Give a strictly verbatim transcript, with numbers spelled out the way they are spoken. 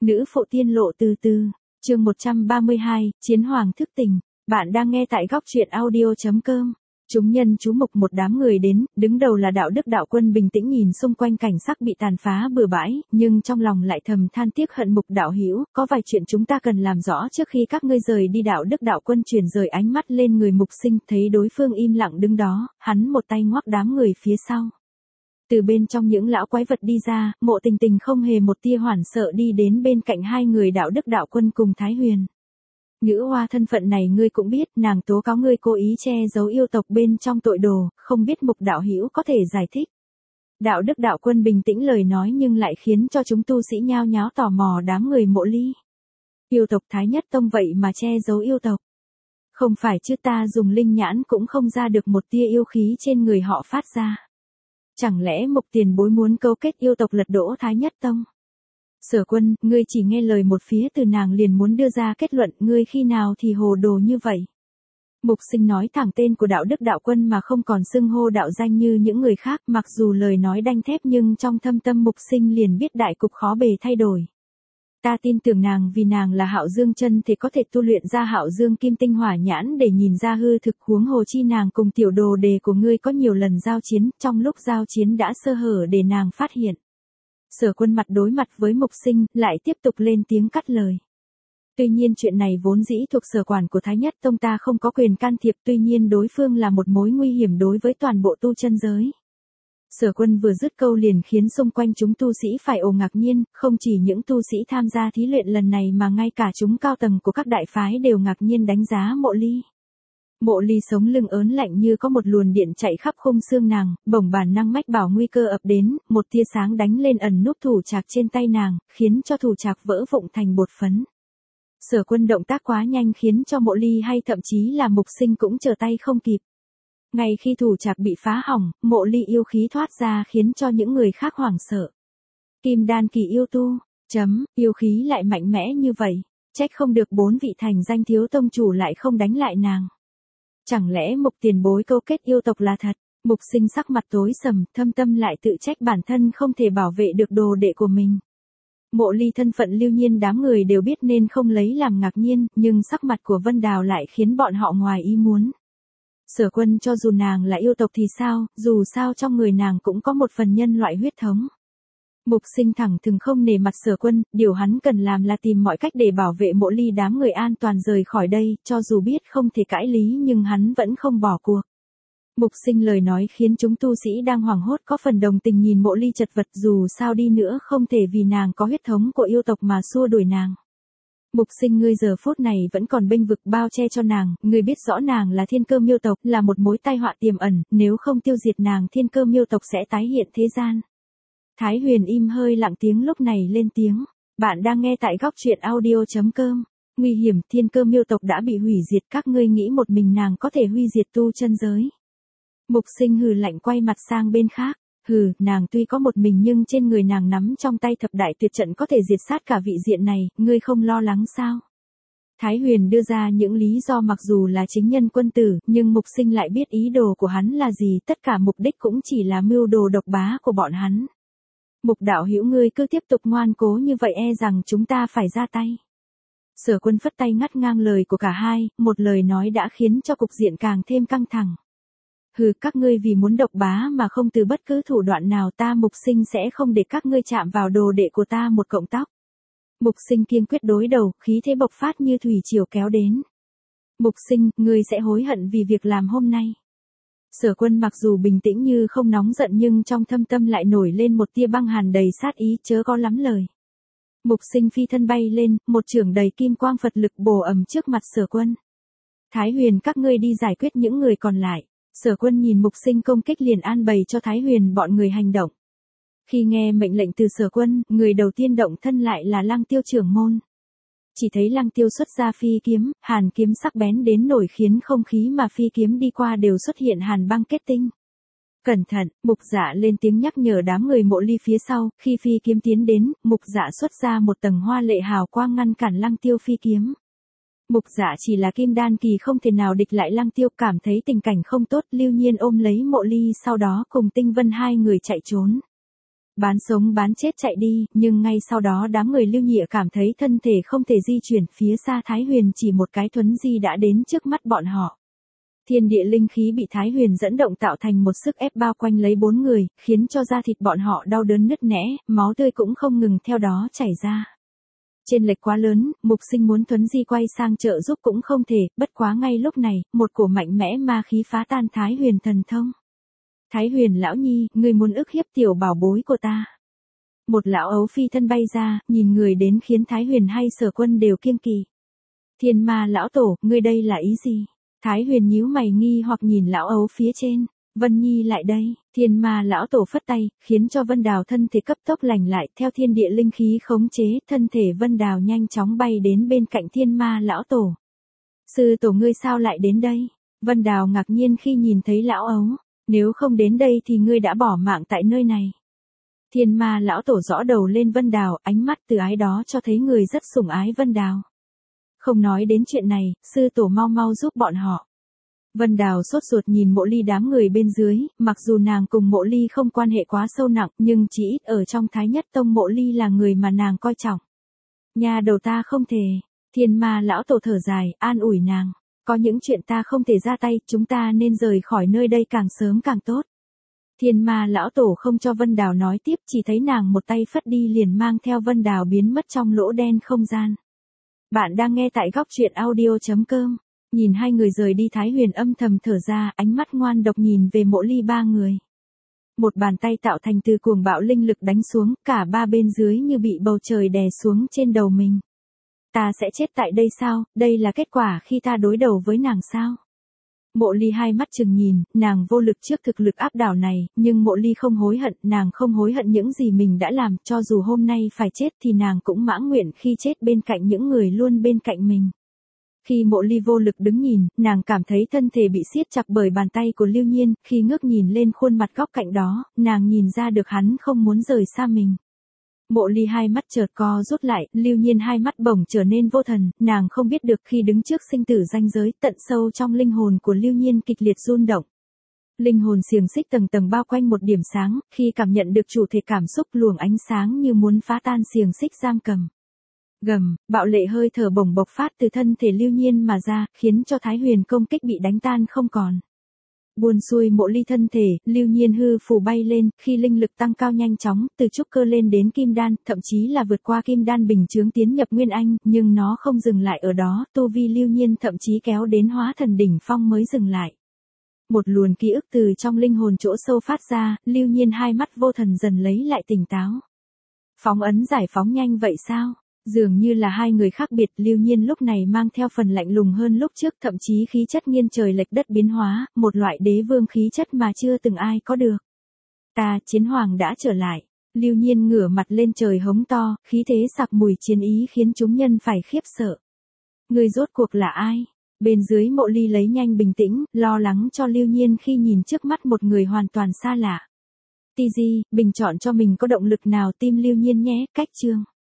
Nữ phụ tiên lộ từ từ, chương một trăm ba mươi hai, Chiến Hoàng thức tỉnh. Bạn đang nghe tại góc truyện audio chấm com. Chúng nhân chú mục một đám người đến, đứng đầu là đạo đức đạo quân bình tĩnh nhìn xung quanh cảnh sắc bị tàn phá bừa bãi, nhưng trong lòng lại thầm than tiếc hận Mục đạo hữu, có vài chuyện chúng ta cần làm rõ trước khi các ngươi rời đi. Đạo đức đạo quân chuyển rời ánh mắt lên người Mục Sinh, thấy đối phương im lặng đứng đó, hắn một tay ngoắc đám người phía sau. Từ bên trong những lão quái vật đi ra, Mộ Tình Tình không hề một tia hoảng sợ đi đến bên cạnh hai người đạo đức đạo quân cùng Thái Huyền. Nữ hoa thân phận này ngươi cũng biết, nàng tố cáo ngươi cố ý che giấu yêu tộc bên trong tội đồ, không biết Mục đạo hữu có thể giải thích. Đạo đức đạo quân bình tĩnh lời nói nhưng lại khiến cho chúng tu sĩ nhao nháo tò mò đám người Mộ Ly. Yêu tộc Thái Nhất Tông vậy mà che giấu yêu tộc. Không phải chứ, ta dùng linh nhãn cũng không ra được một tia yêu khí trên người họ phát ra. Chẳng lẽ Mục tiền bối muốn câu kết yêu tộc lật đổ Thái Nhất Tông? Sở Quân, ngươi chỉ nghe lời một phía từ nàng liền muốn đưa ra kết luận, ngươi khi nào thì hồ đồ như vậy? Mục Sinh nói thẳng tên của đạo đức đạo quân mà không còn xưng hô đạo danh như những người khác, mặc dù lời nói đanh thép nhưng trong thâm tâm Mục Sinh liền biết đại cục khó bề thay đổi. Ta tin tưởng nàng, vì nàng là Hạo Dương chân thì có thể tu luyện ra Hạo Dương Kim Tinh Hỏa Nhãn để nhìn ra hư thực, huống hồ chi nàng cùng tiểu đồ đề của ngươi có nhiều lần giao chiến, trong lúc giao chiến đã sơ hở để nàng phát hiện. Sở Quân mặt đối mặt với Mục Sinh, lại tiếp tục lên tiếng cắt lời. Tuy nhiên chuyện này vốn dĩ thuộc sở quản của Thái Nhất Tông, ta không có quyền can thiệp, tuy nhiên đối phương là một mối nguy hiểm đối với toàn bộ tu chân giới. Sở Quân vừa dứt câu liền khiến xung quanh chúng tu sĩ phải ồ ngạc nhiên, không chỉ những tu sĩ tham gia thí luyện lần này mà ngay cả chúng cao tầng của các đại phái đều ngạc nhiên đánh giá Mộ Ly. Mộ Ly sống lưng ớn lạnh như có một luồn điện chạy khắp khung xương nàng, bỗng bản năng mách bảo nguy cơ ập đến, một tia sáng đánh lên ẩn núp thủ trạc trên tay nàng, khiến cho thủ trạc vỡ vụn thành bột phấn. Sở Quân động tác quá nhanh khiến cho Mộ Ly hay thậm chí là Mục Sinh cũng trở tay không kịp. Ngay khi thủ trạc bị phá hỏng, Mộ Ly yêu khí thoát ra khiến cho những người khác hoảng sợ. Kim đan kỳ yêu tu, chấm, yêu khí lại mạnh mẽ như vậy, trách không được bốn vị thành danh thiếu tông chủ lại không đánh lại nàng. Chẳng lẽ Mục tiền bối câu kết yêu tộc là thật? Mục Sinh sắc mặt tối sầm, thâm tâm lại tự trách bản thân không thể bảo vệ được đồ đệ của mình. Mộ Ly thân phận lưu nhiên đám người đều biết nên không lấy làm ngạc nhiên, nhưng sắc mặt của Vân Đào lại khiến bọn họ ngoài ý muốn. Sở Quân, cho dù nàng là yêu tộc thì sao, dù sao trong người nàng cũng có một phần nhân loại huyết thống. Mục Sinh thẳng thừng không nể mặt Sở Quân, điều hắn cần làm là tìm mọi cách để bảo vệ Mộ Ly đám người an toàn rời khỏi đây, cho dù biết không thể cãi lý nhưng hắn vẫn không bỏ cuộc. Mục Sinh lời nói khiến chúng tu sĩ đang hoảng hốt có phần đồng tình nhìn Mộ Ly chật vật, dù sao đi nữa không thể vì nàng có huyết thống của yêu tộc mà xua đuổi nàng. Mục Sinh, ngươi giờ phút này vẫn còn bênh vực bao che cho nàng, ngươi biết rõ nàng là Thiên Cơ Miêu tộc, là một mối tai họa tiềm ẩn, nếu không tiêu diệt nàng Thiên Cơ Miêu tộc sẽ tái hiện thế gian. Thái Huyền im hơi lặng tiếng lúc này lên tiếng. Bạn đang nghe tại góc truyện audio chấm com. Nguy hiểm, Thiên Cơ Miêu tộc đã bị hủy diệt, các ngươi nghĩ một mình nàng có thể huy diệt tu chân giới? Mục Sinh hừ lạnh quay mặt sang bên khác. Hừ, nàng tuy có một mình nhưng trên người nàng nắm trong tay thập đại tuyệt trận có thể diệt sát cả vị diện này, ngươi không lo lắng sao? Thái Huyền đưa ra những lý do mặc dù là chính nhân quân tử, nhưng Mục Sinh lại biết ý đồ của hắn là gì, tất cả mục đích cũng chỉ là mưu đồ độc bá của bọn hắn. Mục đạo hữu, ngươi cứ tiếp tục ngoan cố như vậy e rằng chúng ta phải ra tay. Sở Quân phất tay ngắt ngang lời của cả hai, một lời nói đã khiến cho cục diện càng thêm căng thẳng. Hừ, các ngươi vì muốn độc bá mà không từ bất cứ thủ đoạn nào, ta Mục Sinh sẽ không để các ngươi chạm vào đồ đệ của ta một cọng tóc. Mục Sinh kiên quyết đối đầu, khí thế bộc phát như thủy triều kéo đến. Mục Sinh, ngươi sẽ hối hận vì việc làm hôm nay. Sở Quân mặc dù bình tĩnh như không nóng giận nhưng trong thâm tâm lại nổi lên một tia băng hàn đầy sát ý, chớ có lắm lời. Mục Sinh phi thân bay lên, một chưởng đầy kim quang Phật lực bổ ầm trước mặt Sở Quân. Thái Huyền, các ngươi đi giải quyết những người còn lại. Sở Quân nhìn Mục Sinh công kích liền an bày cho Thái Huyền bọn người hành động. Khi nghe mệnh lệnh từ Sở Quân, người đầu tiên động thân lại là Lăng Tiêu trưởng môn. Chỉ thấy Lăng Tiêu xuất ra phi kiếm, hàn kiếm sắc bén đến nổi khiến không khí mà phi kiếm đi qua đều xuất hiện hàn băng kết tinh. Cẩn thận, Mục Dạ lên tiếng nhắc nhở đám người Mộ Ly phía sau, khi phi kiếm tiến đến, Mục Dạ xuất ra một tầng hoa lệ hào quang ngăn cản Lăng Tiêu phi kiếm. Mục Dạ chỉ là kim đan kỳ không thể nào địch lại Lăng Tiêu, cảm thấy tình cảnh không tốt, Lưu Nhiên ôm lấy Mộ Ly sau đó cùng Tinh Vân hai người chạy trốn. Bán sống bán chết chạy đi, nhưng ngay sau đó đám người Lưu Nhịa cảm thấy thân thể không thể di chuyển, phía xa Thái Huyền chỉ một cái thuấn di đã đến trước mắt bọn họ. Thiên địa linh khí bị Thái Huyền dẫn động tạo thành một sức ép bao quanh lấy bốn người, khiến cho da thịt bọn họ đau đớn nứt nẻ, máu tươi cũng không ngừng theo đó chảy ra. Trên lệch quá lớn, Mục Sinh muốn thuấn di quay sang trợ giúp cũng không thể, bất quá ngay lúc này, một cổ mạnh mẽ ma khí phá tan Thái Huyền thần thông. Thái Huyền lão nhi, ngươi muốn ức hiếp tiểu bảo bối của ta. Một lão ấu phi thân bay ra, nhìn người đến khiến Thái Huyền hay Sở Quân đều kiêng kỵ. Thiên ma lão tổ, ngươi đây là ý gì? Thái Huyền nhíu mày nghi hoặc nhìn lão ấu phía trên. Vân Nhi lại đây, thiên ma lão tổ phất tay, khiến cho Vân Đào thân thể cấp tốc lành lại, theo thiên địa linh khí khống chế, thân thể Vân Đào nhanh chóng bay đến bên cạnh thiên ma lão tổ. Sư tổ ngươi sao lại đến đây? Vân Đào ngạc nhiên khi nhìn thấy lão ấu, nếu không đến đây thì ngươi đã bỏ mạng tại nơi này. Thiên ma lão tổ rõ đầu lên Vân Đào, ánh mắt từ ái đó cho thấy người rất sủng ái Vân Đào. Không nói đến chuyện này, sư tổ mau mau giúp bọn họ. Vân Đào sốt ruột nhìn Mộ Ly đám người bên dưới, mặc dù nàng cùng Mộ Ly không quan hệ quá sâu nặng, nhưng chỉ ít ở trong Thái Nhất Tông Mộ Ly là người mà nàng coi trọng. Nhà đầu ta không thể, thiên ma lão tổ thở dài, an ủi nàng. Có những chuyện ta không thể ra tay, chúng ta nên rời khỏi nơi đây càng sớm càng tốt. Thiên ma lão tổ không cho Vân Đào nói tiếp, chỉ thấy nàng một tay phất đi liền mang theo Vân Đào biến mất trong lỗ đen không gian. Bạn đang nghe tại góc truyện audio chấm com. Nhìn hai người rời đi, Thái Huyền âm thầm thở ra, ánh mắt ngoan độc nhìn về Mộ Ly ba người. Một bàn tay tạo thành từ cuồng bạo linh lực đánh xuống, cả ba bên dưới như bị bầu trời đè xuống trên đầu mình. Ta sẽ chết tại đây sao, đây là kết quả khi ta đối đầu với nàng sao? Mộ Ly hai mắt trừng nhìn, nàng vô lực trước thực lực áp đảo này, nhưng Mộ Ly không hối hận, nàng không hối hận những gì mình đã làm, cho dù hôm nay phải chết thì nàng cũng mãn nguyện khi chết bên cạnh những người luôn bên cạnh mình. Khi Mộ Ly vô lực đứng nhìn, nàng cảm thấy thân thể bị siết chặt bởi bàn tay của Lưu Nhiên, khi ngước nhìn lên khuôn mặt góc cạnh đó, nàng nhìn ra được hắn không muốn rời xa mình. Mộ Ly hai mắt chợt co rút lại, Lưu Nhiên hai mắt bỗng trở nên vô thần, nàng không biết được khi đứng trước sinh tử ranh giới, tận sâu trong linh hồn của Lưu Nhiên kịch liệt run động. Linh hồn xiềng xích tầng tầng bao quanh một điểm sáng, khi cảm nhận được chủ thể cảm xúc luồng ánh sáng như muốn phá tan xiềng xích giam cầm. Gầm, bạo lệ hơi thở bổng bộc phát từ thân thể Lưu Nhiên mà ra, khiến cho Thái Huyền công kích bị đánh tan không còn. Buồn xuôi Mộ Ly thân thể, Lưu Nhiên hư phù bay lên, khi linh lực tăng cao nhanh chóng, từ trúc cơ lên đến kim đan, thậm chí là vượt qua kim đan bình chướng tiến nhập nguyên anh, nhưng nó không dừng lại ở đó, tu vi Lưu Nhiên thậm chí kéo đến hóa thần đỉnh phong mới dừng lại. Một luồng ký ức từ trong linh hồn chỗ sâu phát ra, Lưu Nhiên hai mắt vô thần dần lấy lại tỉnh táo. Phóng ấn giải phóng nhanh vậy sao? Dường như là hai người khác biệt, Lưu Nhiên lúc này mang theo phần lạnh lùng hơn lúc trước, thậm chí khí chất nghiêng trời lệch đất biến hóa, một loại đế vương khí chất mà chưa từng ai có được. Ta, chiến hoàng đã trở lại. Lưu Nhiên ngửa mặt lên trời hống to, khí thế sặc mùi chiến ý khiến chúng nhân phải khiếp sợ. Người rốt cuộc là ai? Bên dưới Mộ Ly lấy nhanh bình tĩnh, lo lắng cho Lưu Nhiên khi nhìn trước mắt một người hoàn toàn xa lạ. Ti Di, bình chọn cho mình có động lực nào tim Lưu Nhiên nhé, cách chương.